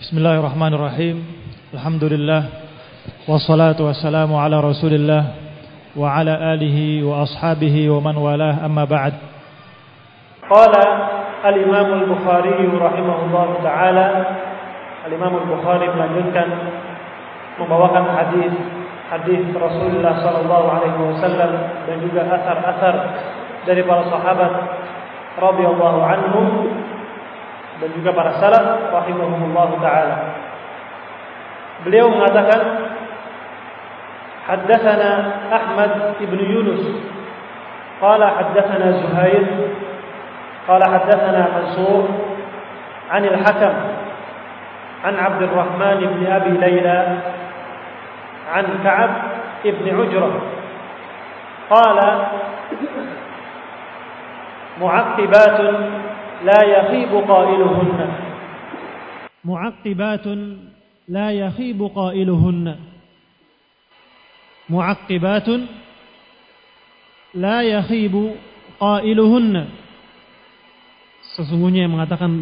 Bismillahirrahmanirrahim. Alhamdulillah wassalatu wassalamu ala Rasulillah wa ala alihi wa ashabihi wa man walah, amma ba'd. Qala al-Imam al-Bukhari rahimahullah taala. Al-Imam al-Bukhari melanjutkan membawakan hadis Rasulullah sallallahu alaihi wasallam dan juga asar-asar dari para sahabat radhiyallahu anhum dan juga para salaf rahimahumullah taala. Beliau mengatakan, haddatsana Ahmad ibn Yunus qala haddatsana Zuhair qala haddatsana Mansur an al-Hakam an Abd al-Rahman ibn Abi Layla an Ka'ab ibn Ujrah qala mu'aqqibatun لا يخيب قائلهن معقبات لا يخيب قائلهن معقبات لا يخيب قائلهن. Sesungguhnya yang mengatakan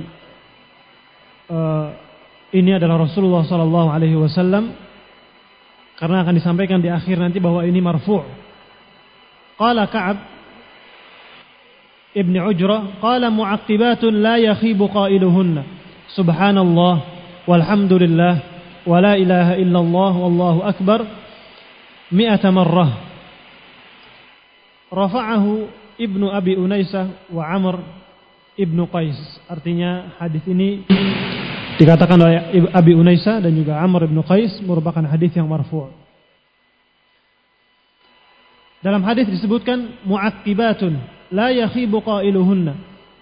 ini adalah Rasulullah sallallahu alaihi wasallam, karena akan disampaikan di akhir nanti bahwa ini marfu'. Qala Ka'ab Ibn Ujrah qala mu'aqqibatun la yakhibu qailuhunna subhanallah walhamdulillah wa la ilaha illallah wallahu akbar 100 marrah. Rafa'ahu Ibnu Abi Unaisah wa Amr Ibnu Qais. Artinya hadis ini dikatakan oleh Abi Unaisah dan juga Amr Ibnu Qais merupakan hadis yang marfu'. Dalam hadis disebutkan mu'aqqibatun la yakhibu qailuhunna.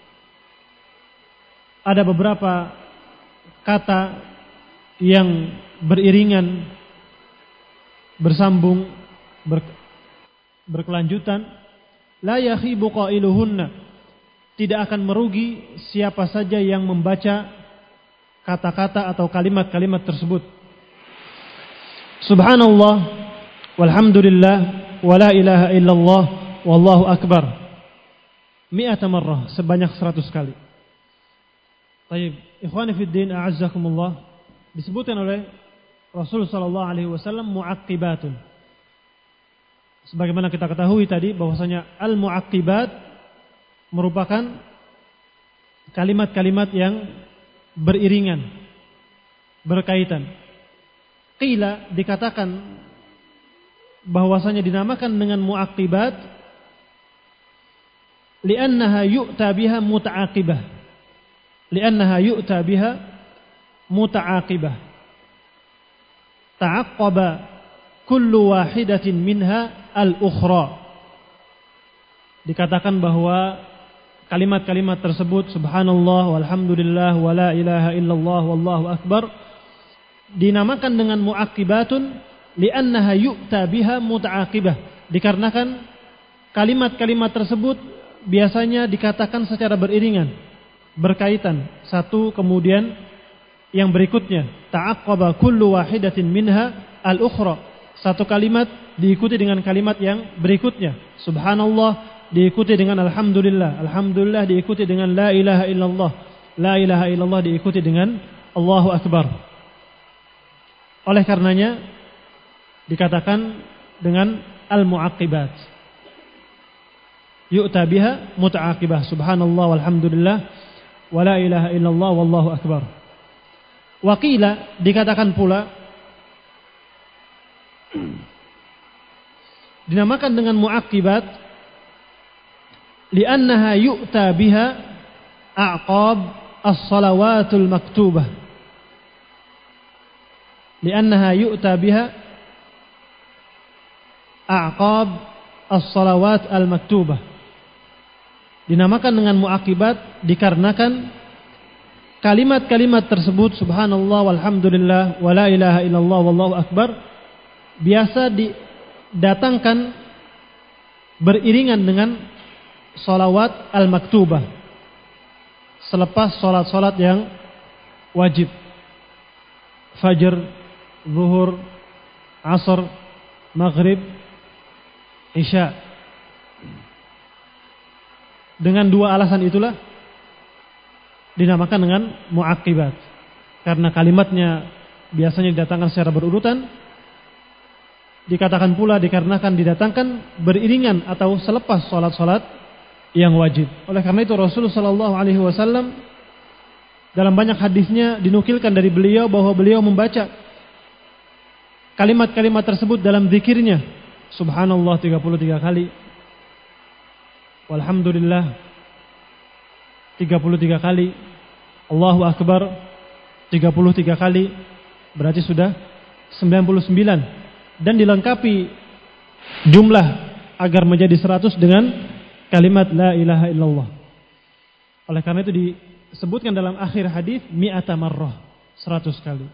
Ada beberapa kata yang beriringan, bersambung, berkelanjutan. La yakhibu qailuhunna, tidak akan merugi siapa saja yang membaca kata-kata atau kalimat-kalimat tersebut. Subhanallah walhamdulillah wa la ilaha illallah wallahu akbar 100 marrah, sebanyak 100 kali. Baik, ikhwani fid din, a'azzakumullah, disebutkan oleh Rasul sallallahu alaihi wasallam mu'aqqibatun. Sebagaimana kita ketahui tadi bahwasanya al-mu'aqqibat merupakan kalimat-kalimat yang beriringan, berkaitan. Qila, dikatakan bahwasanya dinamakan dengan mu'aqqibat li'annaha yu'ta biha muta'aqibah. Li'annaha yu'ta biha muta'aqibah. Ta'aqqaba kullu wahidatin minha al-ukhra. Dikatakan bahwa kalimat-kalimat tersebut subhanallah walhamdulillah wa la ilaha illallah wallahu akbar dinamakan dengan mu'aqibatun li'annaha yu'ta biha muta'aqibah. Dikarenakan kalimat-kalimat tersebut biasanya dikatakan secara beriringan, berkaitan, satu kemudian yang berikutnya. Ta'aqqaba kullu wahidatin minha al-ukhra. Satu kalimat diikuti dengan kalimat yang berikutnya. Subhanallah diikuti dengan alhamdulillah. Alhamdulillah diikuti dengan la ilaha illallah. La ilaha illallah diikuti dengan Allahu akbar. Oleh karenanya dikatakan dengan al-mu'aqqibat. Yu'ta biha muta'aqibah. Subhanallah walhamdulillah wa la ilaha illallah wallahu akbar. Wa qila, dikatakan pula dinamakan dengan mu'aqqibat li'annaha yu'ta biha a'qab as-salawatul maktubah. Li'annaha yu'ta biha a'qab as-salawat al-maktubah. Dinamakan dengan mu'aqibat dikarenakan kalimat-kalimat tersebut subhanallah walhamdulillah wa la ilaha illallah wallahu akbar biasa didatangkan beriringan dengan salawat al-maktubah selepas salat-salat yang wajib, fajr, zuhur, asar, maghrib, isya. Dengan dua alasan itulah dinamakan dengan mu'aqibat. karena kalimatnya biasanya didatangkan secara berurutan. Dikatakan pula dikarenakan didatangkan beriringan atau selepas salat-salat yang wajib. Oleh karena itu Rasulullah SAW dalam banyak hadisnya dinukilkan dari beliau bahwa beliau membaca kalimat-kalimat tersebut dalam zikirnya. Subhanallah 33 kali. Walhamdulillah 33 kali. Allahu Akbar 33 kali. Berarti sudah 99. Dan dilengkapi jumlah agar menjadi 100 dengan kalimat la ilaha illallah. Oleh karena itu disebutkan dalam akhir hadis mi'ata marrah, 100 kali.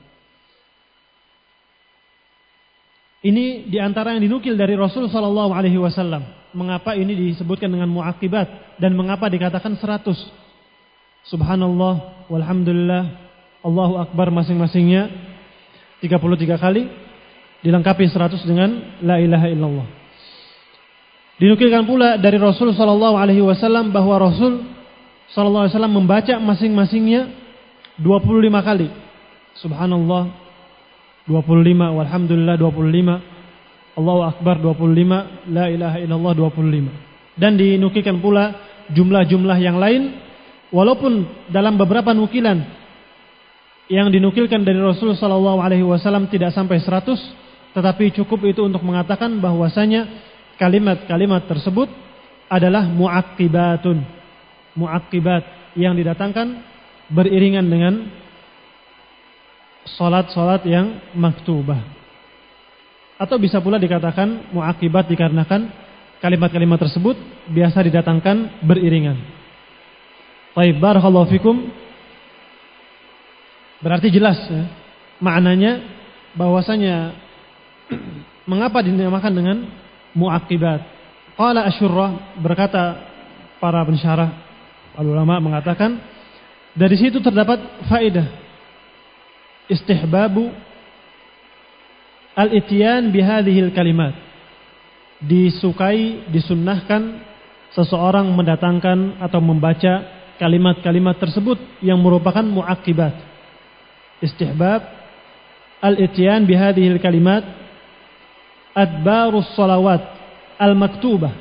Ini diantara yang dinukil dari Rasul sallallahu alaihi wasallam. Mengapa ini disebutkan dengan muaqibat dan mengapa dikatakan 100? Subhanallah walhamdulillah Allahu Akbar masing-masingnya 33 kali. Dilengkapi 100 dengan la ilaha illallah. Dinukilkan pula dari Rasul sallallahu alaihi wasallam bahwa Rasul sallallahu alaihi wasallam membaca masing-masingnya 25 kali. Subhanallah 25, walhamdulillah 25, Allahu Akbar 25, la ilaha illallah 25. Dan dinukilkan pula jumlah-jumlah yang lain walaupun dalam beberapa nukilan yang dinukilkan dari Rasul sallallahu alaihi wasallam tidak sampai 100. Tetapi cukup itu untuk mengatakan bahwasanya kalimat-kalimat tersebut adalah mu'aqqibatun. Mu'aqqibat yang didatangkan beriringan dengan salat-salat yang maktubah. Atau bisa pula dikatakan mu'aqqibat dikarenakan kalimat-kalimat tersebut biasa didatangkan beriringan. Baik, barakallahu fikum. Berarti jelas ya, maknanya bahwasanya mengapa dinamakan dengan mu'aqqibat. Qala Asyurrah, berkata para pensyarah ulama mengatakan dari situ terdapat faedah istihbabu al-ityan bihadhil kalimat. Disukai, disunnahkan seseorang mendatangkan atau membaca kalimat-kalimat tersebut yang merupakan mu'aqqibat. Istihbab al-ityan bihadhil kalimat adbarus salawat al-maktubah.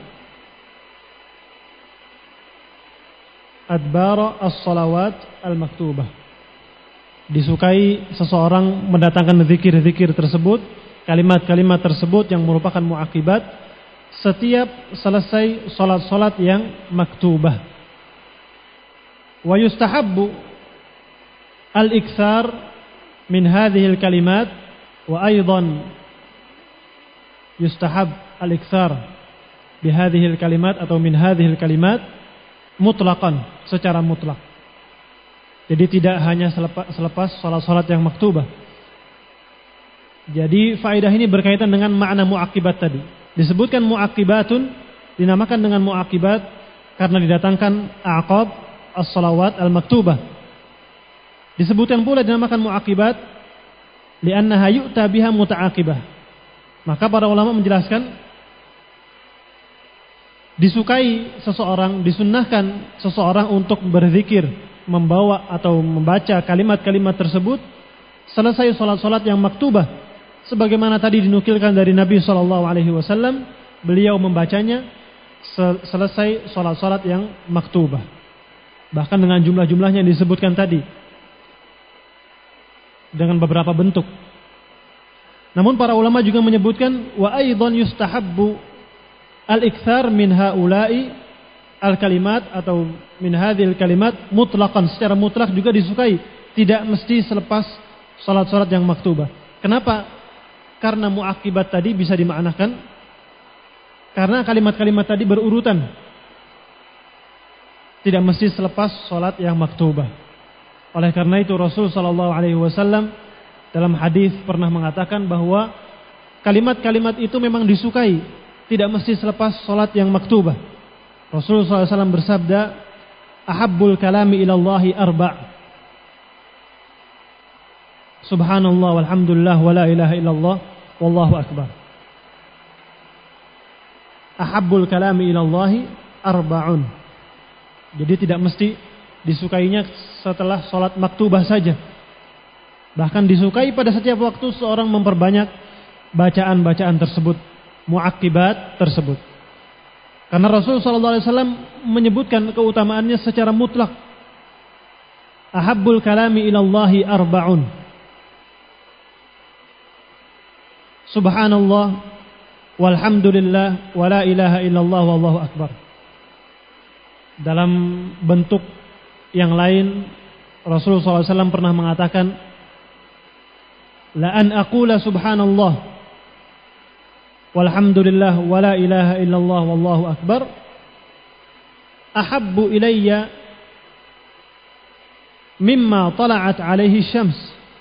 Adbar as-salawat al-maktubah. Disukai seseorang mendatangkan zikir-zikir tersebut, kalimat-kalimat tersebut yang merupakan mu'aqibat setiap selesai salat-salat yang maktubah. Wa yustahabbu al-iktsar min hadhil kalimat wa aidan yustahab al-iktsar bihadhil kalimat atau min hadhil kalimat mutlaqan, secara mutlak. Jadi tidak hanya selepas salat-salat yang maktubah. Jadi faedah ini berkaitan dengan makna mu'aqibat tadi. Disebutkan mu'aqibatun, dinamakan dengan mu'aqibat karena didatangkan aqab as-salawat al-maktubah. Disebutkan pula dinamakan mu'aqibat li'annaha yu'ta biha muta'aqibah. Maka para ulama menjelaskan disukai seseorang, disunnahkan seseorang untuk berzikir, membawa atau membaca kalimat-kalimat tersebut selesai salat-salat yang maktubah. Sebagaimana tadi dinukilkan dari Nabi SAW, beliau membacanya selesai salat-salat yang maktubah. Bahkan dengan jumlah-jumlahnya yang disebutkan tadi. Dengan beberapa bentuk. Namun para ulama juga menyebutkan wa aidan yustahabbu al-iktsar min haula'i al-kalimat atau min hadhil kalimat mutlaqan, secara mutlak juga disukai, tidak mesti selepas salat-salat yang maktubah. Kenapa? Karena mu'aqibat tadi bisa dimaknakan karena kalimat-kalimat tadi berurutan. Tidak mesti selepas salat yang maktubah. Oleh karena itu Rasul sallallahu alaihi wasallam dalam hadis pernah mengatakan bahwa kalimat-kalimat itu memang disukai, tidak mesti selepas salat yang maktubah. Rasulullah SAW bersabda, ahabbul kalami ilallahi arba'. Subhanallah walhamdulillah wa la ilaha illallah wallahu akbar. Ahabbul kalami ilallahi arba'un. Jadi tidak mesti disukainya setelah salat maktubah saja. Bahkan disukai pada setiap waktu seorang memperbanyak bacaan-bacaan tersebut, mu'aqibat tersebut. Karena Rasul sallallahu alaihi wasallam menyebutkan keutamaannya secara mutlak. Ahabbul kalami ilallahi arba'un. Subhanallah walhamdulillah wa la ilaha illallah wallahu akbar. Dalam bentuk yang lain Rasulullah SAW pernah mengatakan, la an aqula subhanallah walhamdulillah wa la ilaha illallah wallahu akbar ahabbu ilayya mimma tala'at alaihi syams.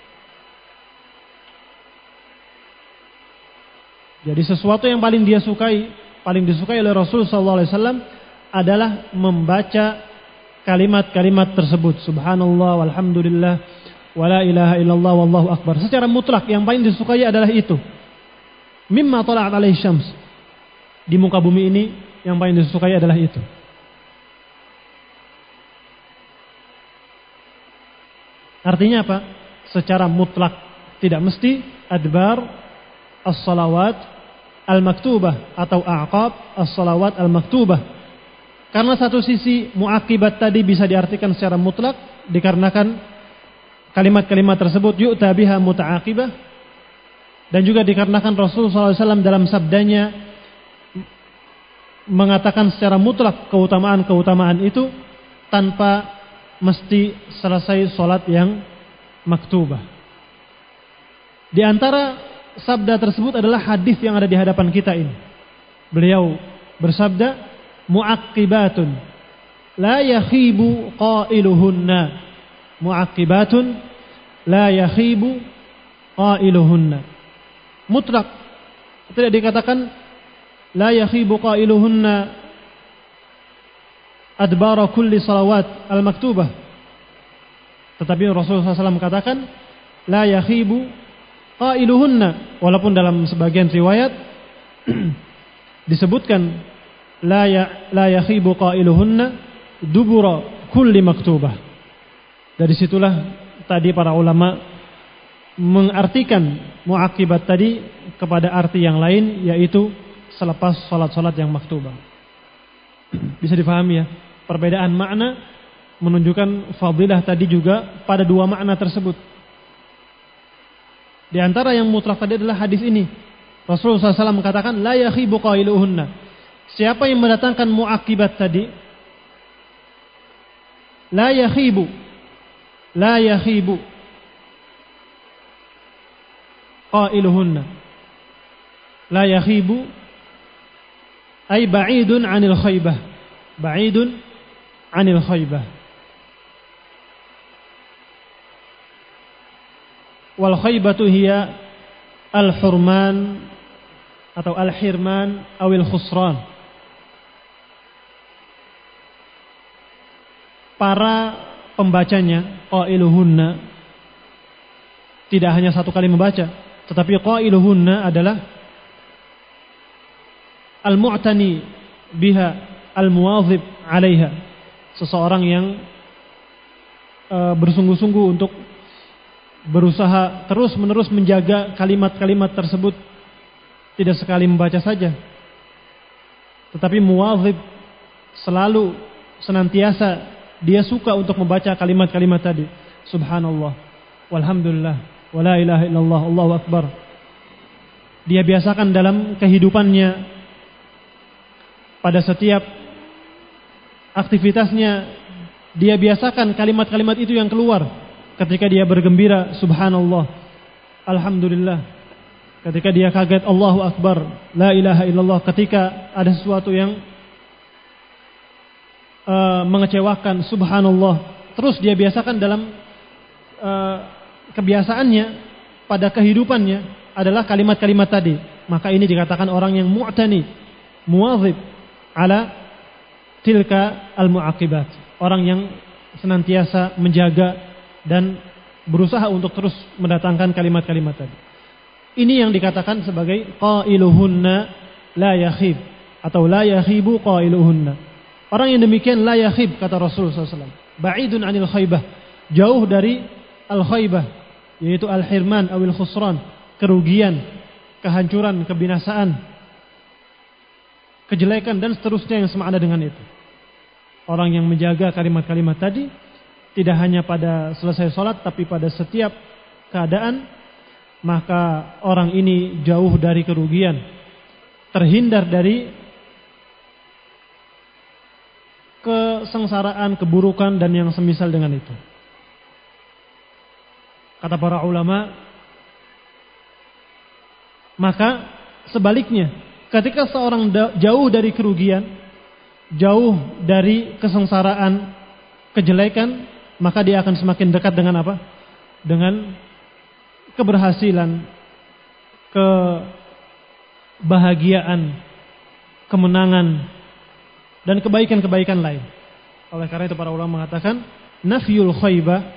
Jadi sesuatu yang paling dia sukai, paling disukai oleh Rasul sallallahu alaihi wasallam adalah membaca kalimat-kalimat tersebut, subhanallah walhamdulillah wa la ilaha illallah wallahu akbar. Secara mutlak yang paling disukai adalah itu. Mimma tala'at alaihi syams. Di muka bumi ini yang paling disukai adalah itu. Artinya apa? Secara mutlak, tidak mesti adbar as-salawat al-maktubah atau a'qab as-salawat al-maktubah. Karena satu sisi mu'aqibat tadi bisa diartikan secara mutlak dikarenakan kalimat-kalimat tersebut yu'ta biha muta'aqibah, dan juga dikarenakan Rasulullah SAW dalam sabdanya mengatakan secara mutlak keutamaan-keutamaan itu tanpa mesti selesai sholat yang maktubah. Di antara sabda tersebut adalah hadis yang ada di hadapan kita ini. Beliau bersabda, mu'aqibatun la yakhibu qailuhunna. Mu'aqibatun la yakhibu qailuhunna. Mutlak, tidak dikatakan la yakhibu qailuhunna adbara kulli salawat al-maktubah. Tetapi Rasulullah SAW katakan la yakhibu qailuhunna, walaupun dalam sebagian riwayat disebutkan la yakhibu qailuhunna dubura kulli maktubah. Dari situlah tadi para ulama mengartikan mu'aqibat tadi kepada arti yang lain, yaitu selepas salat-salat yang maktubah. Bisa difahami ya? Perbedaan makna menunjukkan fadilah tadi juga pada dua makna tersebut. Di antara yang mutlak tadi adalah hadis ini. Rasulullah SAW mengatakan la yakhibu qailuhunna. Siapa yang mendatangkan mu'aqibat tadi, la yakhibu qailuhunna. La yakhibu ay ba'idun 'anil khaybah. Ba'idun 'anil khaybah. Wal khaybatu hiya al-hurman atau al-hirman awil khusran. Para pembacanya qailuhunna tidak hanya satu kali membaca, tetapi qailuhunna adalah al-mu'tani biha al-muwazib 'alaiha. Seseorang yang bersungguh-sungguh untuk berusaha terus-menerus menjaga kalimat-kalimat tersebut, tidak sekali membaca saja, tetapi muwazib, selalu senantiasa dia suka untuk membaca kalimat-kalimat tadi. Subhanallah walhamdulillah wa la ilaha illallah Allahu akbar. Dia biasakan dalam kehidupannya, pada setiap aktivitasnya, dia biasakan kalimat-kalimat itu yang keluar. Ketika dia bergembira, subhanallah, alhamdulillah. Ketika dia kaget, Allahu akbar, la ilaha illallah. Ketika ada sesuatu yang mengecewakan, subhanallah. Terus dia biasakan dalam kebiasaannya, pada kehidupannya adalah kalimat-kalimat tadi. Maka ini dikatakan orang yang mu'tani, muwazib ala tilka al-mu'aqibat. Orang yang senantiasa menjaga dan berusaha untuk terus mendatangkan kalimat-kalimat tadi. Ini yang dikatakan sebagai qailuhunna la yakhib, atau la yakhibu qailuhunna. Orang yang demikian la yakhib, kata Rasulullah SAW, ba'idun anil khaybah, jauh dari al khaybah. yaitu al-hirman awil khusran, kerugian, kehancuran, kebinasaan, kejelekan dan seterusnya yang semakna dengan itu. Orang yang menjaga kalimat-kalimat tadi tidak hanya pada selesai sholat, tapi pada setiap keadaan, maka orang ini jauh dari kerugian, terhindar dari kesengsaraan, keburukan dan yang semisal dengan itu. Kata para ulama, maka sebaliknya, ketika seorang jauh dari kerugian, jauh dari kesengsaraan, kejelekan, maka dia akan semakin dekat dengan apa? Dengan keberhasilan, kebahagiaan, kemenangan, dan kebaikan-kebaikan lain. Oleh karena itu para ulama mengatakan, nafyul khaybah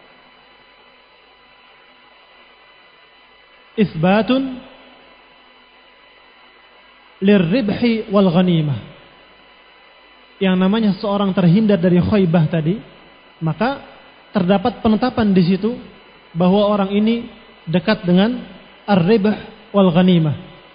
isbatun lirribhi wal ghanimah. Yang namanya seorang terhindar dari khaybah tadi, maka terdapat penetapan di situ bahwa orang ini dekat dengan ar-ribh wal ghanimah,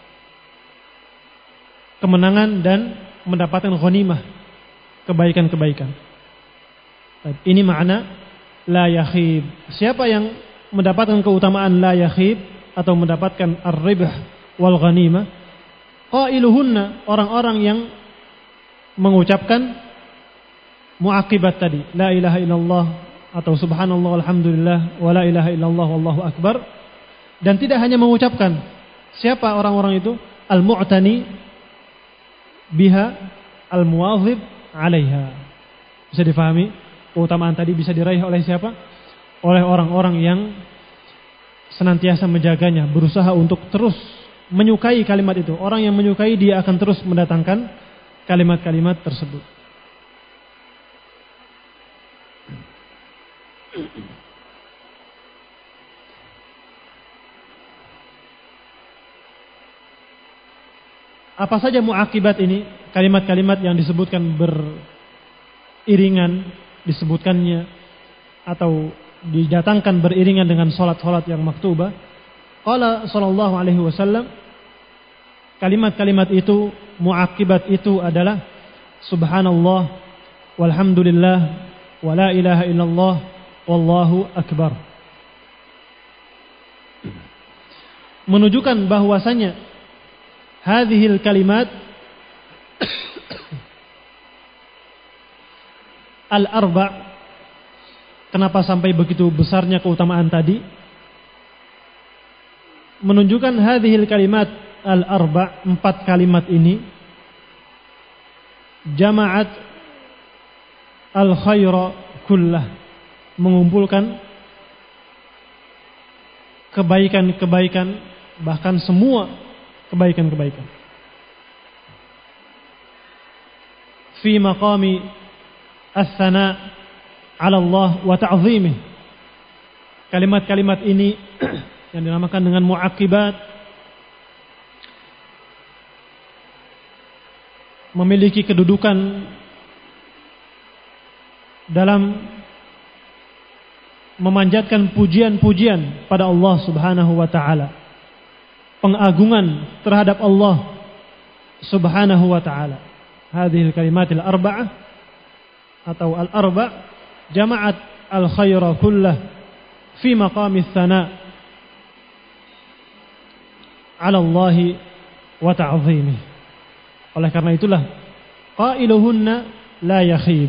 kemenangan dan mendapatkan ghanimah, kebaikan-kebaikan. Ini makna la yakhib. Siapa yang mendapatkan keutamaan la yakhib atau mendapatkan ar-ribh wal ghanimah? Qailuhunna, orang-orang yang mengucapkan muaqibat tadi, la ilaha illallah atau subhanallah alhamdulillah wa la ilaha illallah wallahu akbar, dan tidak hanya mengucapkan. Siapa orang-orang itu? Al-mu'tani biha al-muwazib 'alaiha. Bisa difahami? Keutamaan tadi bisa diraih oleh siapa? Oleh orang-orang yang senantiasa menjaganya, berusaha untuk terus menyukai kalimat itu. Orang yang menyukai, dia akan terus mendatangkan kalimat-kalimat tersebut. Apa saja muakibat ini? Kalimat-kalimat yang disebutkan beriringan, disebutkannya atau didatangkan beriringan dengan salat-salat yang maktubah. Qala sallallahu alaihi wasallam, kalimat-kalimat itu, muakibat itu adalah subhanallah walhamdulillah wa la ilaha illallah wallahu akbar. Menunjukkan bahwasanya hadhil kalimat al-arba'. Kenapa sampai begitu besarnya keutamaan tadi? Menunjukkan hadhil kalimat al-arba', 4 kalimat ini, jama'at al-khaira kullah, mengumpulkan kebaikan-kebaikan, bahkan semua kebaikan-kebaikan. Fi maqami as-sana' 'ala Allah wa ta'zimih. Kalimat-kalimat ini yang dinamakan dengan muaqibat memiliki kedudukan dalam memanjatkan pujian-pujian pada Allah Subhanahu wa taala, pengagungan terhadap Allah Subhanahu wa taala. Hadhil kalimatil arba'ah atau al-arba' jama'at al-khaira kullah fi maqami tsana' 'ala Allah wa ta'zimih. Oleh karena itulah qailuhunna la yakhib.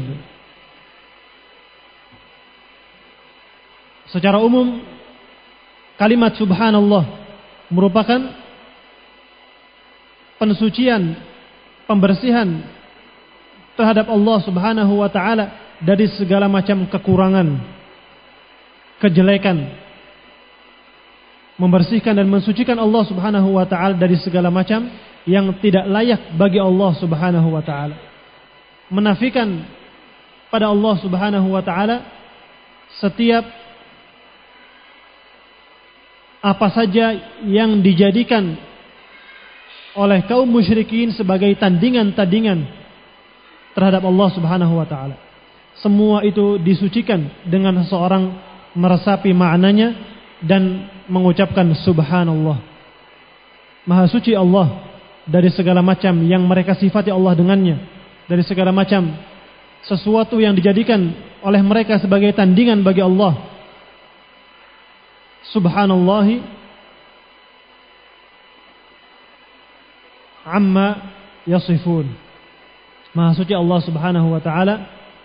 Secara umum kalimat subhanallah merupakan pensucian, pembersihan terhadap Allah Subhanahu wa taala dari segala macam kekurangan, kejelekan, membersihkan dan mensucikan Allah Subhanahu wa taala dari segala macam yang tidak layak bagi Allah Subhanahu wa taala. Menafikan pada Allah Subhanahu wa taala setiap apa saja yang dijadikan oleh kaum musyrikin sebagai tandingan-tandingan terhadap Allah Subhanahu wa taala. Semua itu disucikan dengan seorang meresapi maknanya dan mengucapkan subhanallah. Maha suci Allah dari segala macam yang mereka sifati Allah dengannya, dari segala macam sesuatu yang dijadikan oleh mereka sebagai tandingan bagi Allah. Subhanallahi amma yasifun. Maha suci Allah Subhanahu wa taala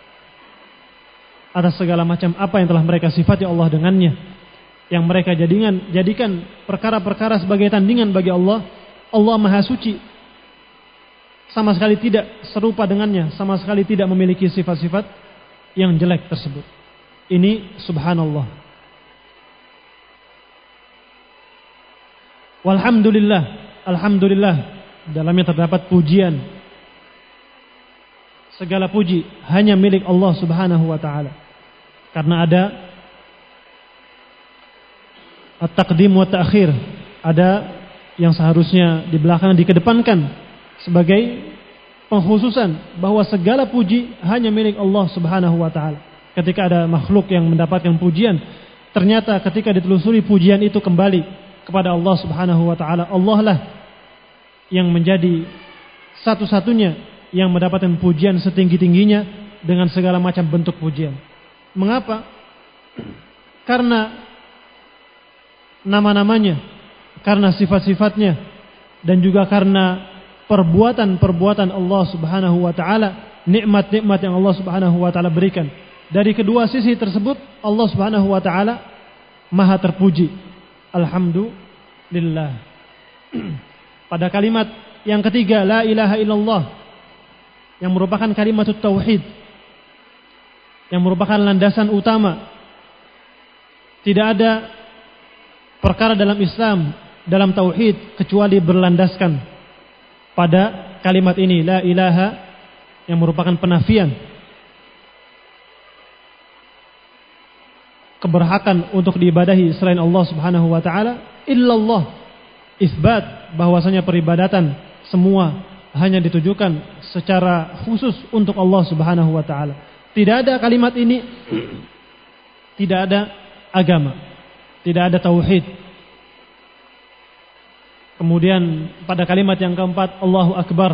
atas segala macam apa yang telah mereka sifati Allah dengannya, yang mereka jadikan perkara-perkara sebagai tandingan bagi Allah. Allah Maha suci, sama sekali tidak serupa dengannya, sama sekali tidak memiliki sifat-sifat yang jelek tersebut. Ini subhanallah. Walhamdulillah, alhamdulillah, dalamnya terdapat pujian. Segala puji hanya milik Allah Subhanahu wa taala. Karena ada at-taqdim wa ta'khir, ada yang seharusnya di belakang dikedepankan sebagai pengkhususan bahwa segala puji hanya milik Allah Subhanahu wa taala. Ketika ada makhluk yang mendapatkan pujian, ternyata ketika ditelusuri pujian itu kembali kepada Allah Subhanahu wa taala. Allah lah yang menjadi satu-satunya yang mendapatkan pujian setinggi-tingginya dengan segala macam bentuk pujian. Mengapa? Karena nama-namanya, karena sifat-sifatnya, dan juga karena perbuatan-perbuatan Allah Subhanahu wa taala, nikmat-nikmat yang Allah Subhanahu wa taala berikan. Dari kedua sisi tersebut Allah Subhanahu wa taala Maha terpuji. Alhamdulillah. Pada kalimat yang ketiga, la ilaha illallah, yang merupakan kalimat tauhid, yang merupakan landasan utama. Tidak ada perkara dalam Islam, dalam tauhid, kecuali berlandaskan pada kalimat ini, la ilaha, yang merupakan penafian keberhakan untuk diibadahi selain Allah Subhanahu wa taala, illallah, isbat bahwasanya peribadatan semua hanya ditujukan secara khusus untuk Allah Subhanahu wa taala. Tidak ada kalimat ini, tidak ada agama, tidak ada tauhid. Kemudian pada kalimat yang keempat, Allahu Akbar,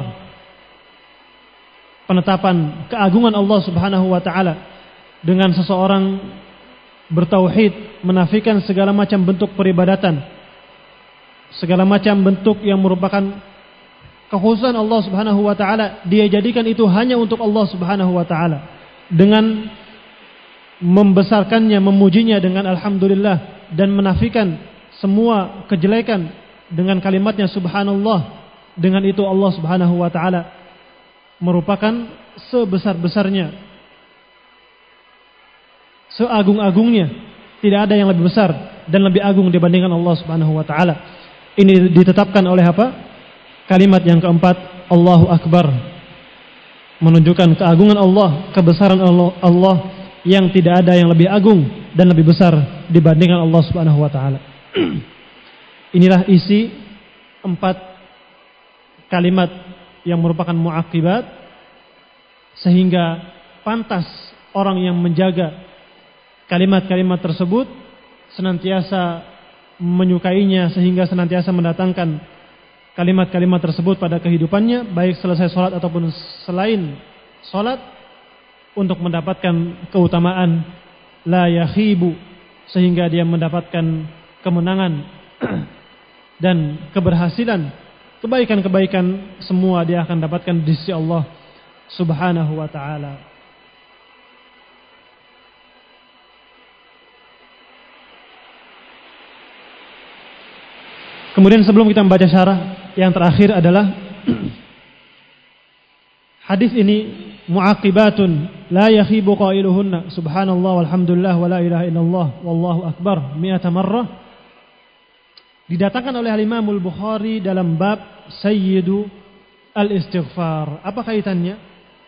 penetapan keagungan Allah Subhanahu wa taala dengan seseorang bertauhid, menafikan segala macam bentuk peribadatan, segala macam bentuk yang merupakan kekhususan Allah Subhanahu wa taala, dia jadikan itu hanya untuk Allah Subhanahu wa taala dengan membesarkannya, memujinya dengan alhamdulillah, dan menafikan semua kejelekan dengan kalimatnya subhanallah. Dengan itu Allah Subhanahu wa taala merupakan sebesar-besarnya, seagung-agungnya, tidak ada yang lebih besar dan lebih agung dibandingkan Allah Subhanahu wa taala. Ini ditetapkan oleh apa? Kalimat yang keempat, Allahu Akbar, menunjukkan keagungan Allah, kebesaran Allah yang tidak ada yang lebih agung dan lebih besar dibandingkan Allah Subhanahu wa taala. Inilah isi 4 kalimat yang merupakan muaqibat, sehingga pantas orang yang menjaga kalimat-kalimat tersebut senantiasa menyukainya, sehingga senantiasa mendatangkan kalimat-kalimat tersebut pada kehidupannya, baik selesai sholat ataupun selain sholat, untuk mendapatkan keutamaan la yakhibu, sehingga dia mendapatkan kemenangan dan keberhasilan, kebaikan-kebaikan semua dia akan dapatkan di sisi Allah Subhanahu wa taala. Kemudian sebelum kita membaca syarah, yang terakhir adalah hadis ini muaqibatun la yakhibu qailuhunna subhanallah walhamdulillah wa la ilaha illallah wallahu akbar mi'ata marrah, didatangkan oleh Imam Al-Bukhari dalam bab Sayyidu al-Istighfar. Apa kaitannya?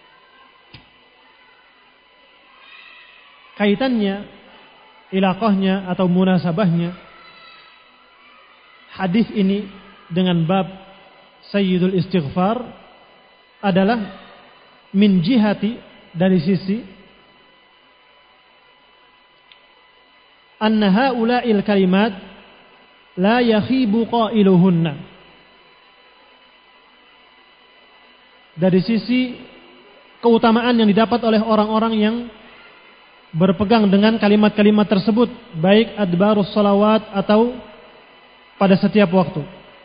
Kaitannya, ilaqahnya atau munasabahnya hadis ini dengan bab Sayyidul Istighfar adalah min jihati, dari sisi anna haula'il kalimat la yakhibu qailuhunna. Dari sisi keutamaan yang didapat oleh orang-orang yang berpegang dengan kalimat-kalimat tersebut, baik adbarus salawat atau pada setiap waktu.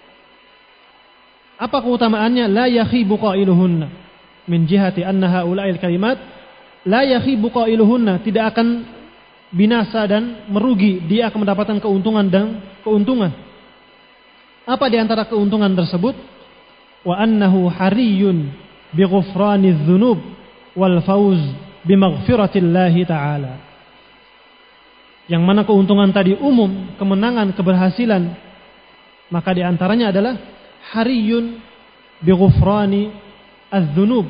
Apa keutamaannya? La yakhibu qailuhunna. Min jihati anna haula'il kalimat la yakhibu qailuhunna, tidak akan binasa dan merugi, dia akan mendapatkan keuntungan dan keuntungan. Apa di antara keuntungan tersebut? Wa annahu hariyun bi ghufraniz dzunub wal fauz bi maghfiratillahi ta'ala. Yang mana keuntungan tadi umum, kemenangan, keberhasilan, maka di antaranya adalah hariyun bi ghufrani az-dzunub.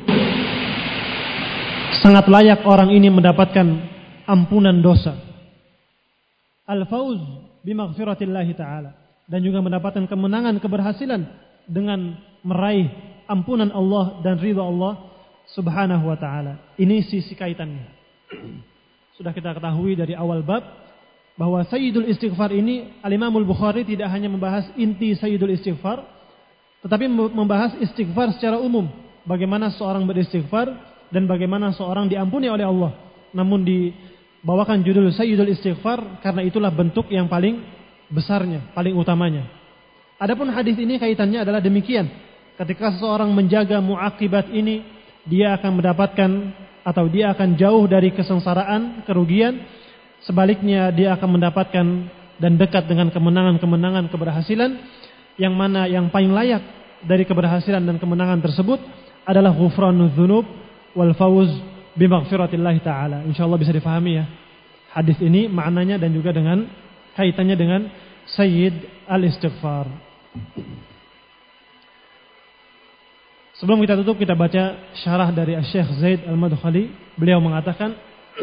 Sangat layak orang ini mendapatkan ampunan dosa. Al-fauz bimaghfiratillahi ta'ala. Dan juga mendapatkan kemenangan, keberhasilan dengan meraih ampunan Allah dan ridha Allah subhanahu wa ta'ala. Ini sisi kaitannya. Sudah kita ketahui dari awal bab bahwa Sayyidul Istighfar ini, Al-Imamul Bukhari tidak hanya membahas inti Sayyidul Istighfar, tetapi membahas istighfar secara umum. Bagaimana seorang beristighfar dan bagaimana seorang diampuni oleh Allah. Namun dibawakan judul Sayyidul Istighfar karena itulah bentuk yang paling besarnya, paling utamanya. Adapun hadis ini kaitannya adalah demikian. Ketika seseorang menjaga muaqibat ini, dia akan mendapatkan atau dia akan jauh dari kesengsaraan, kerugian. Sebaliknya dia akan mendapatkan dan dekat dengan kemenangan-kemenangan, keberhasilan, yang mana yang paling layak dari keberhasilan dan kemenangan tersebut adalah ghufranuz dzunub wal fauz bi maghfiratillahi ta'ala. Insyaallah bisa difahami ya hadis ini maknanya dan juga dengan kaitannya dengan Sayyid al-Istighfar. Sebelum kita tutup, kita baca syarah dari Syekh Zaid Al-Madkhali. Beliau mengatakan,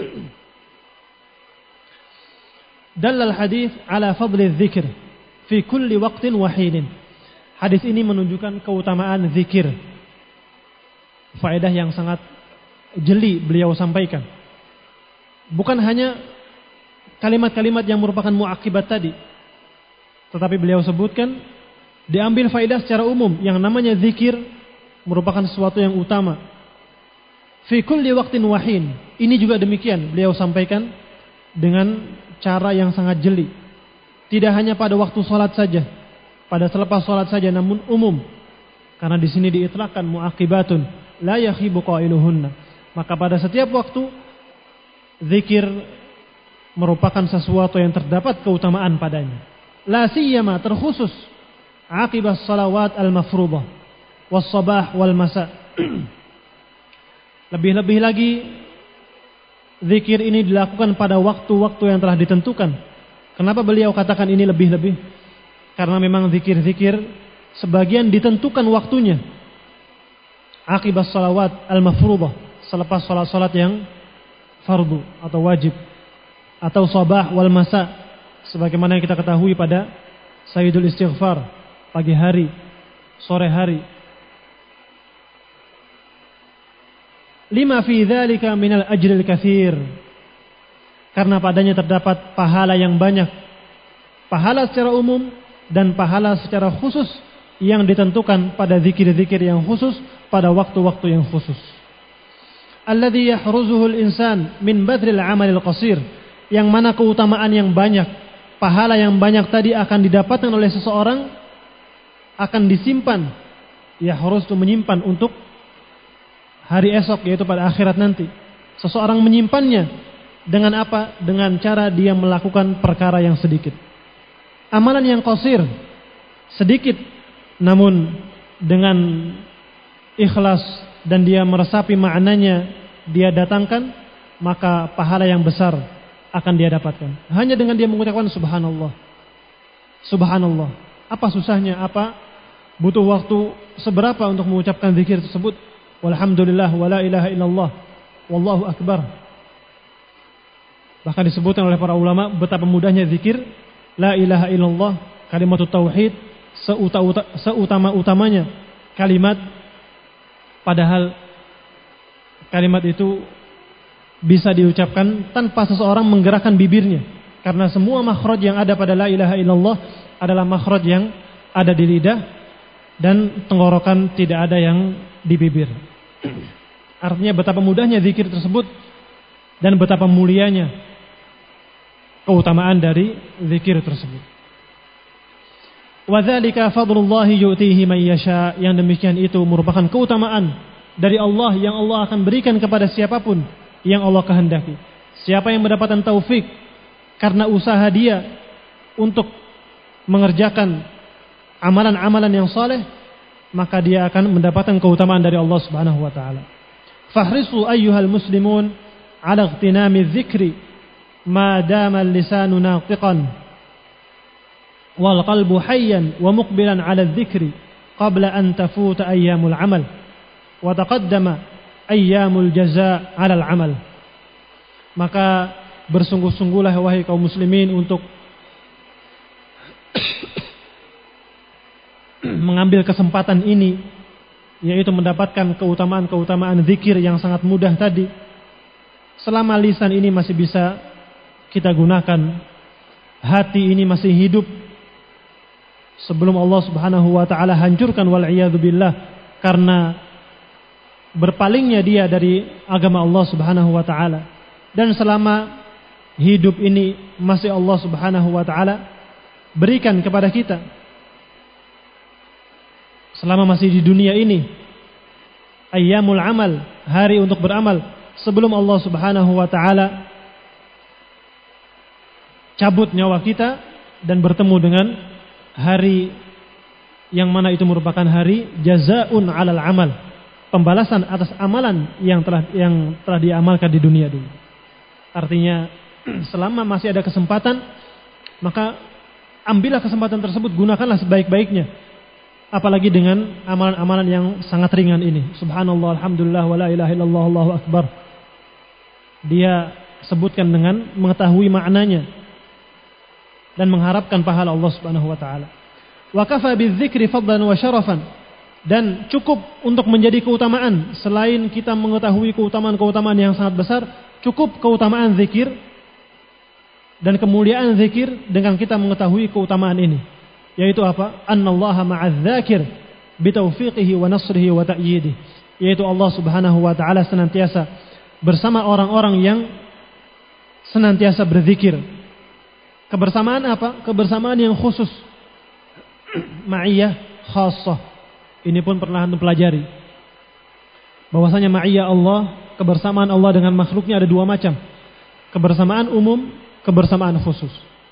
Dallal hadis ala fadli dzikr fi kulli waqtin wa hinin. Hadis ini menunjukkan keutamaan zikir. Faedah yang sangat jeli beliau sampaikan. Bukan hanya kalimat-kalimat yang merupakan muakibat tadi, tetapi beliau sebutkan diambil faedah secara umum. Yang namanya zikir merupakan sesuatu yang utama. Fi kulli waqtin wa hin. Ini juga demikian beliau sampaikan dengan cara yang sangat jeli. Tidak hanya pada waktu salat saja, pada selepas salat saja, namun umum. Karena di sini diitlaqkan muaqibatun la yakhibu qailuhunna. Maka pada setiap waktu zikir merupakan sesuatu yang terdapat keutamaan padanya. La siyama, terkhusus aqibas salawat al-mafruḍah was sabah wal masa. Lebih-lebih lagi zikir ini dilakukan pada waktu-waktu yang telah ditentukan. Kenapa beliau katakan ini lebih-lebih? Karena memang zikir-zikir sebagian ditentukan waktunya. Aqibas salawat al-mafruḍah, selepas salat-salat yang fardu atau wajib, atau sabah wal masa, sebagaimana yang kita ketahui pada Sayyidul Istighfar, pagi hari, sore hari. Lima fi dzalika minal ajril katsir. Karena padanya terdapat pahala yang banyak. Pahala secara umum dan pahala secara khusus yang ditentukan pada zikir-zikir yang khusus pada waktu-waktu yang khusus. Alladzi yahruzuhu al-insan min badril amalil qasir. Yang mana keutamaan yang banyak, pahala yang banyak tadi akan didapatkan oleh seseorang, akan disimpan. Yahruz itu menyimpan untuk hari esok, yaitu pada akhirat nanti. Seseorang menyimpannya dengan apa? Dengan cara dia melakukan perkara yang sedikit. Amalan yang qasir, sedikit, namun dengan ikhlas dan dia meresapi maknanya, dia datangkan, maka pahala yang besar akan dia dapatkan. Hanya dengan dia mengucapkan subhanallah. Subhanallah. Apa susahnya? Apa butuh waktu seberapa untuk mengucapkan zikir tersebut? Walhamdulillah wa la ilaha illallah wallahu akbar. Bahkan disebutkan oleh para ulama betapa mudahnya zikir la ilaha illallah, kalimat tauhid, seutama-utamanya kalimat, padahal kalimat itu bisa diucapkan tanpa seseorang menggerakkan bibirnya. Karena semua makhraj yang ada pada la ilaha illallah adalah makhraj yang ada di lidah dan tenggorokan, tidak ada yang di bibir. Artinya betapa mudahnya zikir tersebut dan betapa mulianya keutamaan dari zikir tersebut. Wa dzalika fadlullahi yu'tihi man yasha, yang demikian itu merupakan keutamaan dari Allah yang Allah akan berikan kepada siapapun yang Allah kehendaki. Siapa yang mendapatkan taufik karena usaha dia untuk mengerjakan amalan-amalan yang saleh, maka dia akan mendapatkan keutamaan dari Allah Subhanahu wa taala. Fahrisu ayyuhal muslimun ala ightinami dzikri ma dama al-lisanu naqiqan wal qalbu hayyan wa muqbilan ala dzikri qabla an tafuta ayyamul amal wa taqaddama ayyamul jazaa 'ala al-amal. Maka bersungguh-sungguhlah wahai kaum muslimin untuk mengambil kesempatan ini, yaitu mendapatkan keutamaan-keutamaan zikir yang sangat mudah tadi. Selama lisan ini masih bisa kita gunakan, hati ini masih hidup, sebelum Allah Subhanahu wa taala hancurkan wal iyadu billah karena berpalingnya dia dari agama Allah Subhanahu wa taala. Dan selama hidup ini masih Allah Subhanahu wa taala berikan kepada kita, selama masih di dunia ini, ayyamul amal, hari untuk beramal, sebelum Allah Subhanahu wa taala cabut nyawa kita dan bertemu dengan hari yang mana itu merupakan hari jazaa'un 'alal amal, pembalasan atas amalan yang telah diamalkan di dunia dulu. Artinya selama masih ada kesempatan, maka ambillah kesempatan tersebut, gunakanlah sebaik-baiknya. Apalagi dengan amalan-amalan yang sangat ringan ini. Subhanallah, alhamdulillah, wa la ilaha illallah, Allahu akbar. Dia sebutkan dengan mengetahui maknanya dan mengharapkan pahala Allah Subhanahu wa taala. Wa kafa bidzikri fadlan wa syarafan, dan cukup untuk menjadi keutamaan selain kita mengetahui keutamaan-keutamaan yang sangat besar, cukup keutamaan zikir dan kemuliaan zikir dengan kita mengetahui keutamaan ini, yaitu apa? Annallaha ma'adz-dzakir bitaufiqihi wa nasrihi wa ta'yidihi, yaitu Allah Subhanahu wa taala senantiasa bersama orang-orang yang senantiasa berzikir. Kebersamaan apa? Kebersamaan yang khusus, ma'iyah khassah. Ini pun pernah antum pelajari bahwasanya ma'iyah Allah, kebersamaan Allah dengan makhluknya ada dua macam. Kebersamaan umum, kebersamaan khusus.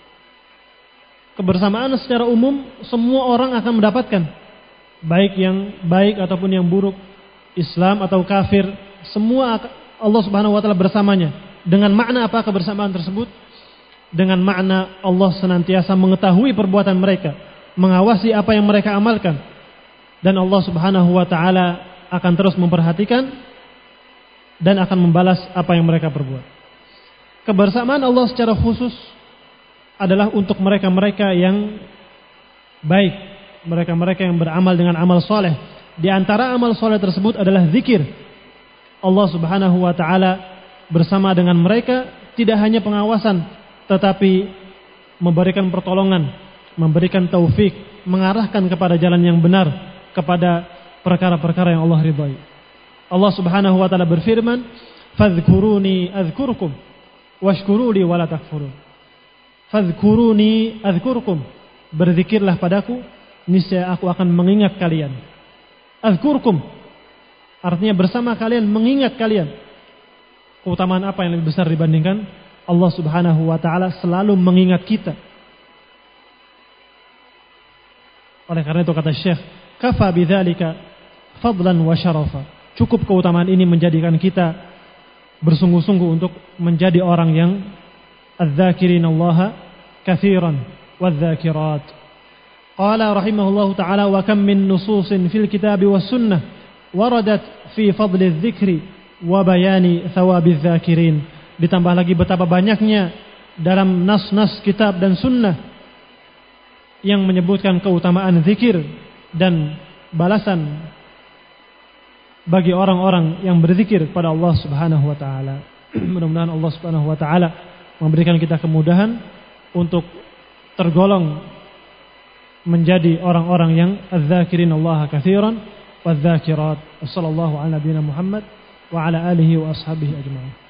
Kebersamaan secara umum semua orang akan mendapatkan, baik yang baik ataupun yang buruk, Islam atau kafir, semua Allah Subhanahu wa taala bersamanya. Dengan makna apa kebersamaan tersebut? Dengan makna Allah senantiasa mengetahui perbuatan mereka, mengawasi apa yang mereka amalkan, dan Allah Subhanahu wa taala akan terus memperhatikan dan akan membalas apa yang mereka perbuat. Kebersamaan Allah secara khusus adalah untuk mereka-mereka yang baik, mereka-mereka yang beramal dengan amal soleh. Di antara amal soleh tersebut adalah zikir. Allah Subhanahu wa taala bersama dengan mereka, tidak hanya pengawasan, tetapi memberikan pertolongan, memberikan taufik, mengarahkan kepada jalan yang benar, kepada perkara-perkara yang Allah ridhai. Allah Subhanahu wa taala berfirman, "Fadhkuruni adzkurkum washkuruli wala takfurun." Fadhkuruni adzkurkum, berzikirlah padaku, niscaya aku akan mengingat kalian. Adzkurkum artinya bersama kalian, mengingat kalian. Keutamaan apa yang lebih besar dibandingkan Allah Subhanahu wa taala selalu mengingat kita? Oleh karena itu kata Syekh, kafa bidzalika fadlan wa syarafa. Cukup keutamaan ini menjadikan kita bersungguh-sungguh untuk menjadi orang yang adz-dzakirinallaha katsiran wadz-dzakirat. Qala rahimahullahu taala, wa kam min nususin fil kitabi was sunnah waradat fi fadli adz-dzikri wa bayani thawabiz dzakirin. Ditambah lagi betapa banyaknya dalam nas-nas kitab dan sunnah yang menyebutkan keutamaan zikir dan balasan bagi orang-orang yang berzikir kepada Allah Subhanahu wa taala. Mudah-mudahan Allah Subhanahu wa taala memberikan kita kemudahan untuk tergolong menjadi orang-orang yang adz-dzakirin Allah katsiran wadz-dzakirat. Wassallallahu ala nabiyina Muhammad wa ala alihi wa ashabihi ajma'in.